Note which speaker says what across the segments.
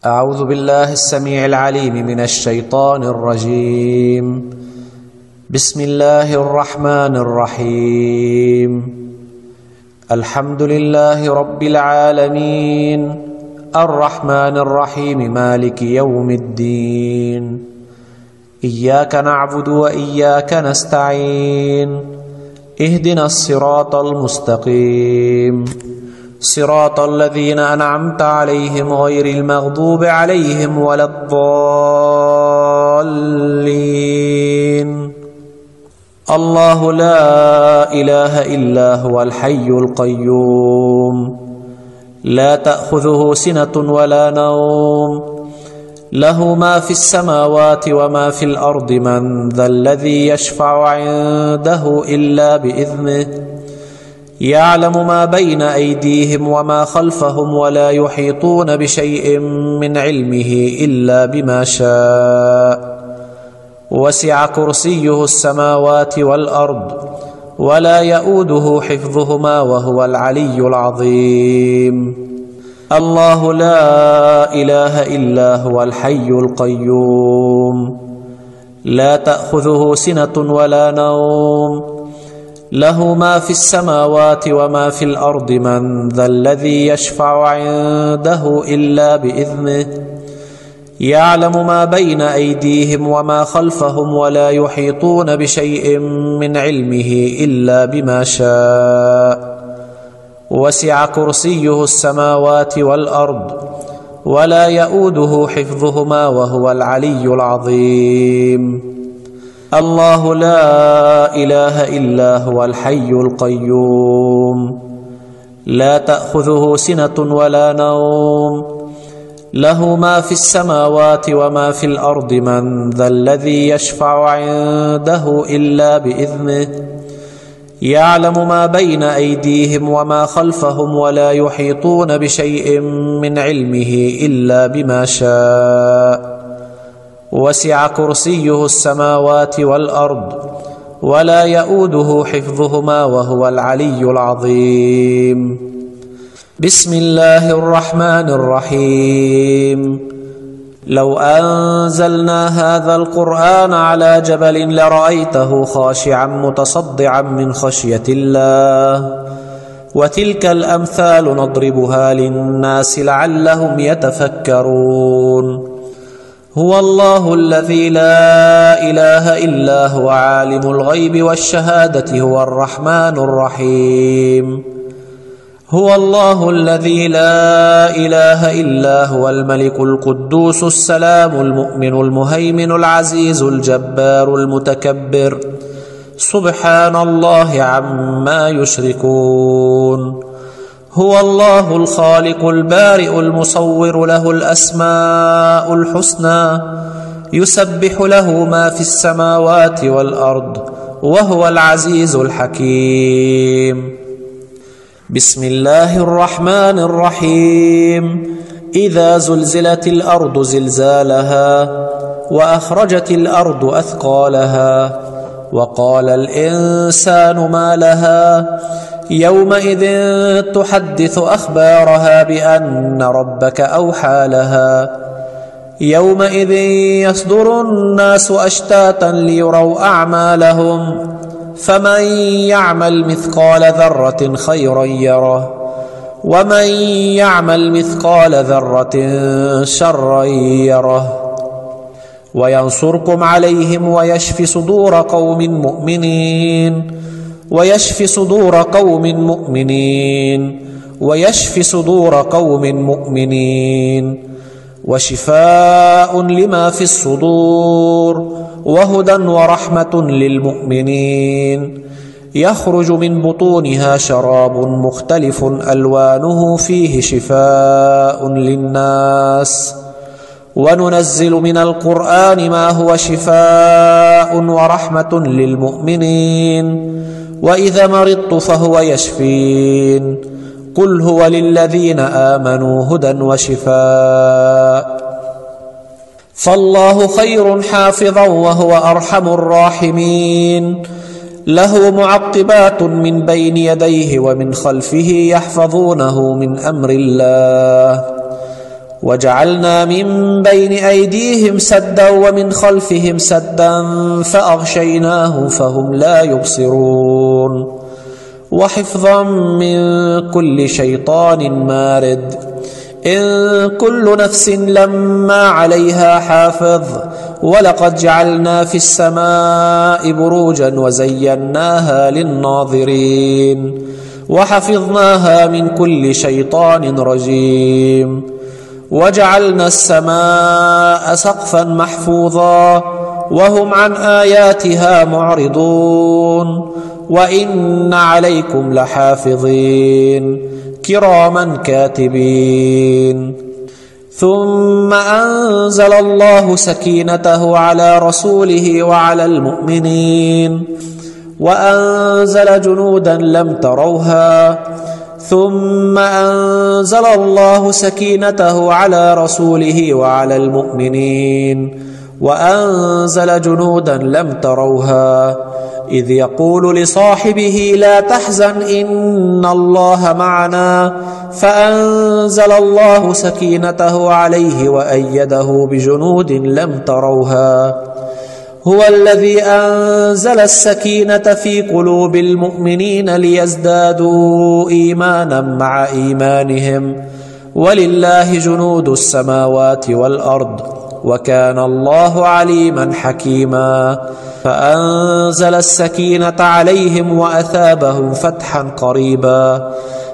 Speaker 1: أعوذ بالله السميع العليم من الشيطان الرجيم. بسم الله الرحمن الرحيم. الحمد لله رب العالمين الرحمن الرحيم مالك يوم الدين. إياك نعبد وإياك نستعين. اهدنا الصراط المستقيم صراط الذين أنعمت عليهم غير المغضوب عليهم ولا الضالين. الله لا إله إلا هو الحي القيوم لا تأخذه سنة ولا نوم له ما في السماوات وما في الأرض. من ذا الذي يشفع عنده إلا بإذنه يعلم ما بين أيديهم وما خلفهم ولا يحيطون بشيء من علمه إلا بما شاء. وسع كرسيه السماوات والأرض ولا يؤوده حفظهما وهو العلي العظيم. الله لا إله إلا هو الحي القيوم لا تأخذه سنة ولا نوم له ما في السماوات وما في الأرض. من ذا الذي يشفع عنده إلا بإذنه يعلم ما بين أيديهم وما خلفهم ولا يحيطون بشيء من علمه إلا بما شاء. وسع كرسيه السماوات والأرض ولا يؤوده حفظهما وهو العلي العظيم. الله لا إله إلا هو الحي القيوم لا تأخذه سنة ولا نوم له ما في السماوات وما في الأرض. من ذا الذي يشفع عنده إلا بإذنه يعلم ما بين أيديهم وما خلفهم ولا يحيطون بشيء من علمه إلا بما شاء. وسع كرسيه السماوات والأرض ولا يؤوده حفظهما وهو العلي العظيم. بسم الله الرحمن الرحيم. لو أنزلنا هذا القرآن على جبل لرأيته خاشعا متصدعا من خشية الله. وتلك الأمثال نضربها للناس لعلهم يتفكرون. هو الله الذي لا إله إلا هو عالم الغيب والشهادة هو الرحمن الرحيم. هو الله الذي لا إله إلا هو الملك القدوس السلام المؤمن المهيمن العزيز الجبار المتكبر سبحان الله عما يشركون. هو الله الخالق البارئ المصور له الأسماء الحسنى يسبح له ما في السماوات والأرض وهو العزيز الحكيم. بسم الله الرحمن الرحيم. إذا زلزلت الأرض زلزالها وأخرجت الأرض أثقالها وقال الإنسان ما لها يومئذ تحدث أخبارها بأن ربك أوحى لها. يومئذ يصدر الناس أشتاتا ليروا أعمالهم فمن يعمل مثقال ذرة خيرا يره ومن يعمل مثقال ذرة شرا يره. وينصركم عليهم ويشفي صدور قوم مؤمنين ويشفي صدور قوم مؤمنين ويشفي صدور قوم مؤمنين وشفاء لما في الصدور وهدى ورحمة للمؤمنين. يخرج من بطونها شراب مختلف ألوانه فيه شفاء للناس. وننزل من القرآن ما هو شفاء ورحمة للمؤمنين. وإذا مرضت فهو يشفين. قل هو للذين آمنوا هدى وشفاء. فالله خير حافظا وهو أرحم الراحمين. له معقبات من بين يديه ومن خلفه يحفظونه من أمر الله. وجعلنا من بين أيديهم سدا ومن خلفهم سدا فأغشيناهم فهم لا يبصرون وحفظا من كل شيطان مارد إن كل نفس لما عليها حافظ ولقد جعلنا في السماء بروجا وزيناها للناظرين وحفظناها من كل شيطان رجيم وجعلنا السماء سقفا محفوظا وهم عن آياتها معرضون وإن عليكم لحافظين كراما كاتبين ثم أنزل الله سكينته على رسوله وعلى المؤمنين وأنزل جنودا لم تروها ثم أنزل الله سكينته على رسوله وعلى المؤمنين وأنزل جنودا لم تروها إذ يقول لصاحبه لا تحزن إن الله معنا فأنزل الله سكينته عليه وأيده بجنود لم تروها هو الذي أنزل السكينة في قلوب المؤمنين ليزدادوا إيمانا مع إيمانهم ولله جنود السماوات والأرض وكان الله عليما حكيما فأنزل السكينة عليهم وأثابهم فتحا قريبا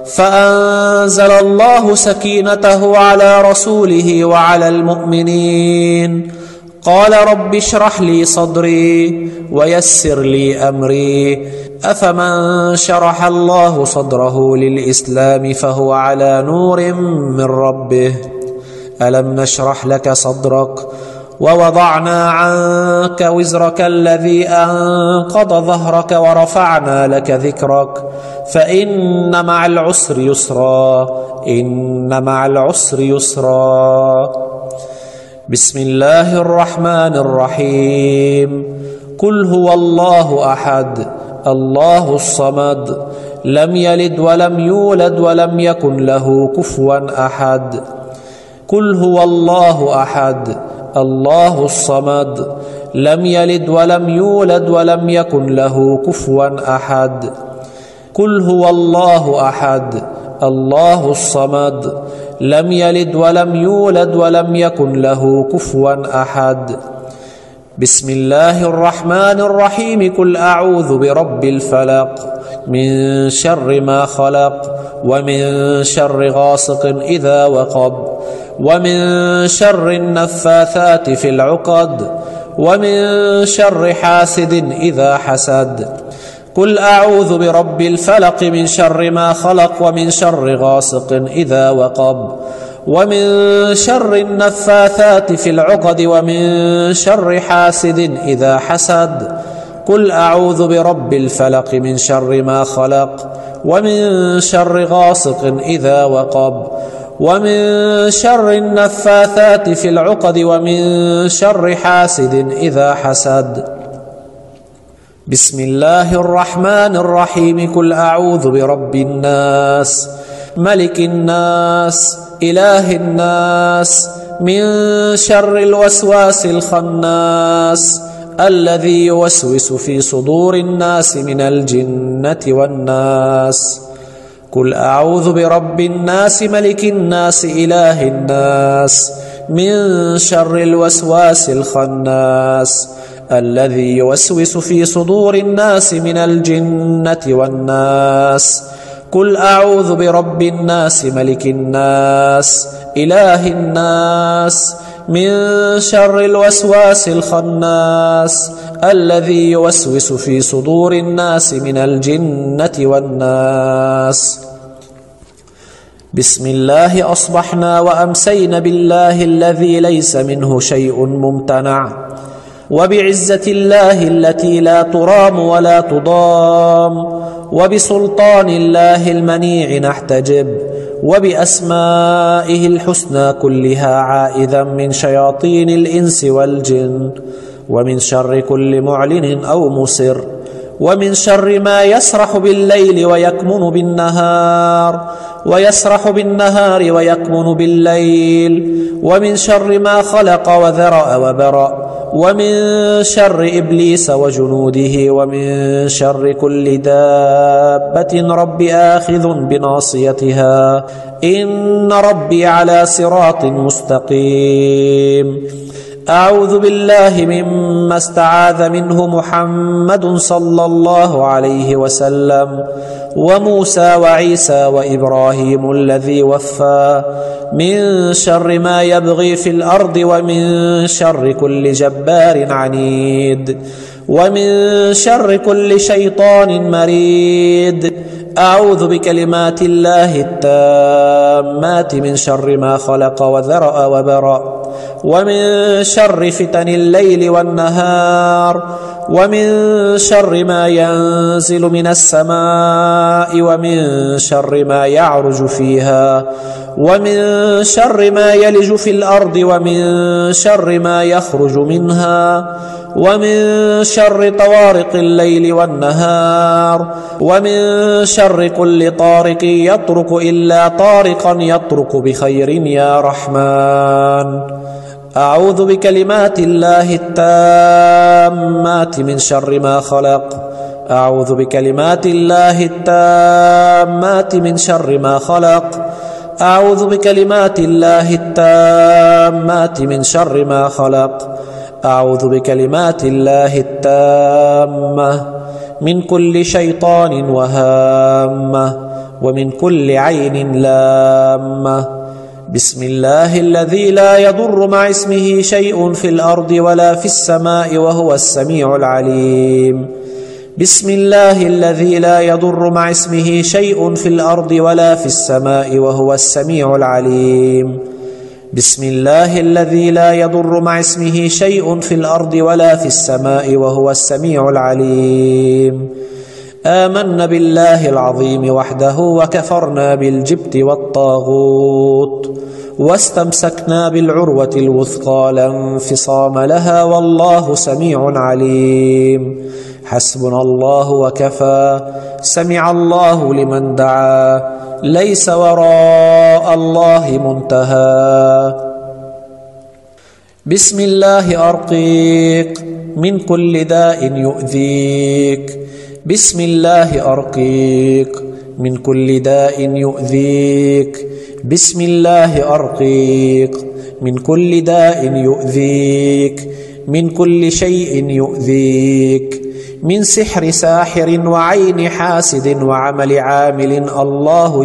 Speaker 1: فأنزل الله سكينته على رسوله وعلى المؤمنين قال رب اشرح لي صدري ويسر لي أمري أفمن شرح الله صدره للإسلام فهو على نور من ربه ألم نشرح لك صدرك ووضعنا عنك وزرك الذي أنقض ظهرك ورفعنا لك ذكرك فإن مع العسر يسرا إن مع العسر يسرا بسم الله الرحمن الرحيم قل هو الله أحد الله الصمد لم يلد ولم يولد ولم يكن له كفوا أحد قل هو الله أحد الله الصمد لم يلد ولم يولد ولم يكن له كفوا أحد قل هو الله أحد الله الصمد لم يلد ولم يولد ولم يكن له كفوا أحد بسم الله الرحمن الرحيم قل أعوذ برب الفلق من شر ما خلق ومن شر غاسق إذا وقب ومن شر النفاثات في العقد ومن شر حاسد إذا حسد قل أعوذ برب الفلق من شر ما خلق ومن شر غاسق إذا وقب ومن شر النفاثات في العقد ومن شر حاسد إذا حسد قل أعوذ برب الفلق من شر ما خلق ومن شر غاسق إذا وقب ومن شر النفاثات في العقد ومن شر حاسد إذا حسد بسم الله الرحمن الرحيم قل أعوذ برب الناس ملك الناس إله الناس من شر الوسواس الخناس الذي يوسوس في صدور الناس من الجنة والناس قل أعوذ برب الناس ملك الناس إله الناس من شر الوسواس الخناس الذي يوسوس في صدور الناس من الجنة والناس قل أعوذ برب الناس ملك الناس إله الناس من شر الوسواس الخناس الذي يوسوس في صدور الناس من الجنة والناس بسم الله أصبحنا وأمسينا بالله الذي ليس منه شيء ممتنع وبعزة الله التي لا ترام ولا تضام وبسلطان الله المنيع نحتجب وبأسمائه الحسنى كلها عائذا من شياطين الإنس والجن ومن شر كل معلن أو مسر ومن شر ما يسرح بالليل ويكمن بالنهار ويسرح بالنهار ويكمن بالليل، ومن شر ما خلق وذرأ وبرأ، ومن شر إبليس وجنوده، ومن شر كل دابة رب آخذ بناصيتها، إن ربي على صراط مستقيم. أعوذ بالله مما استعاذ منه محمد صلى الله عليه وسلم وموسى وعيسى وإبراهيم الذي وفى، من شر ما يبغي في الأرض، ومن شر كل جبار عنيد، ومن شر كل شيطان مريد. أعوذ بكلمات الله التامات من شر ما خلق وذرأ وبرأ، ومن شر فتن الليل والنهار، ومن شر ما ينزل من السماء، ومن شر ما يعرج فيها، ومن شر ما يلج في الأرض، ومن شر ما يخرج منها، ومن شر طوارق الليل والنهار، ومن شر كل طارق يطرق إلا طارقا يطرق بخير يا رحمن. أعوذ بكلمات الله التامات من شر ما خلق. أعوذ بكلمات الله التامات من شر ما خلق. أعوذ بكلمات الله التامات من شر ما خلق. أعوذ بكلمات الله التامة من كل شيطان وهامة، ومن كل عين لامة. بسم الله الذي لا يضر مع اسمه شيء في الأرض ولا في السماء وهو السميع العليم. بسم الله الذي لا يضر مع اسمه شيء في الأرض ولا في السماء وهو السميع العليم. بسم الله الذي لا يضر مع اسمه شيء في الأرض ولا في السماء وهو السميع العليم. آمنا بالله العظيم وحده، وكفرنا بالجبت والطاغوت، واستمسكنا بالعروة الوثقى لا انفصام لها، والله سميع عليم. حسبنا الله وكفى. سمع الله لمن دعا، ليس وراء الله منتهى. بسم الله أرقيك من كل داء يؤذيك. بسم الله أرقيك من كل داء يؤذيك. بسم الله أرقيك من كل داء يؤذيك، من كل شيء يؤذيك، من سحر ساحر وعين حاسد وعمل عامل، الله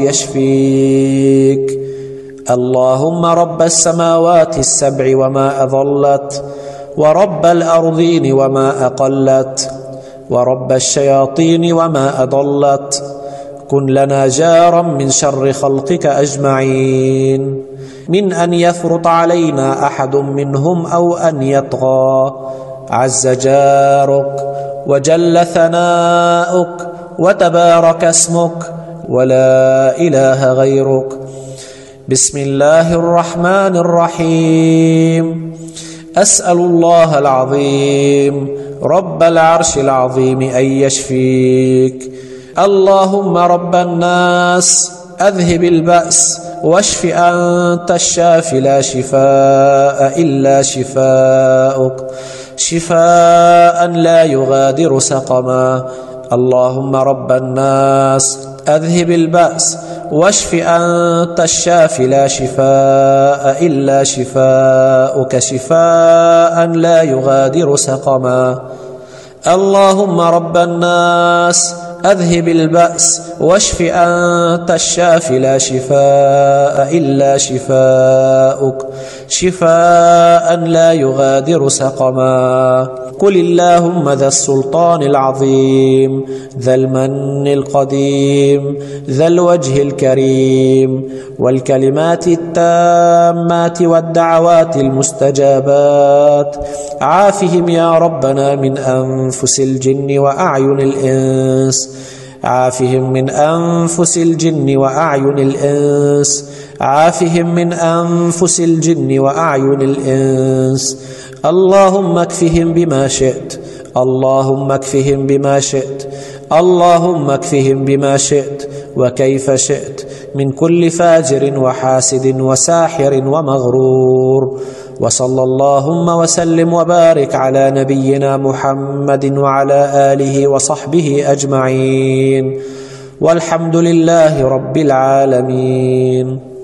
Speaker 1: يشفيك. اللهم رب السماوات السبع وما أضلت، ورب الأرضين وما أقلت، ورب الشياطين وما أضلت، كن لنا جارا من شر خلقك أجمعين، من أن يفرط علينا أحد منهم أو أن يطغى. عز جارك وجل ثناؤك وتبارك اسمك ولا إله غيرك. بسم الله الرحمن الرحيم. أسأل الله العظيم رب العرش العظيم أن يشفيك. اللهم رب الناس أذهب البأس واشف، أنت الشافي لا شفاء إلا شفاؤك، شفاء لا يغادر سقما. اللهم رب الناس أذهب البأس واشف، أنت الشافي لا شفاء إلا شفاؤك، شفاء لا يغادر سقما. اللهم رب الناس أذهب البأس واشف، أنت الشافي لا شفاء إلا شفاؤك، شفاء لا يغادر سقما. قل اللهم ذا السلطان العظيم، ذا المن القديم، ذا الوجه الكريم، والكلمات التامات والدعوات المستجابات، عافهم يا ربنا من أنفس الجن وأعين الإنس، عافهم من أنفس الجن وأعين الإنس، عافهم من أنفس الجن وأعين الإنس. اللهم اكفهم بما شئت، اللهم اكفهم بما شئت، اللهم اكفهم بما شئت وكيف شئت، من كل فاجر وحاسد وساحر ومغرور. وصلى اللهم وسلم وبارك على نبينا محمد وعلى آله وصحبه أجمعين، والحمد لله رب العالمين.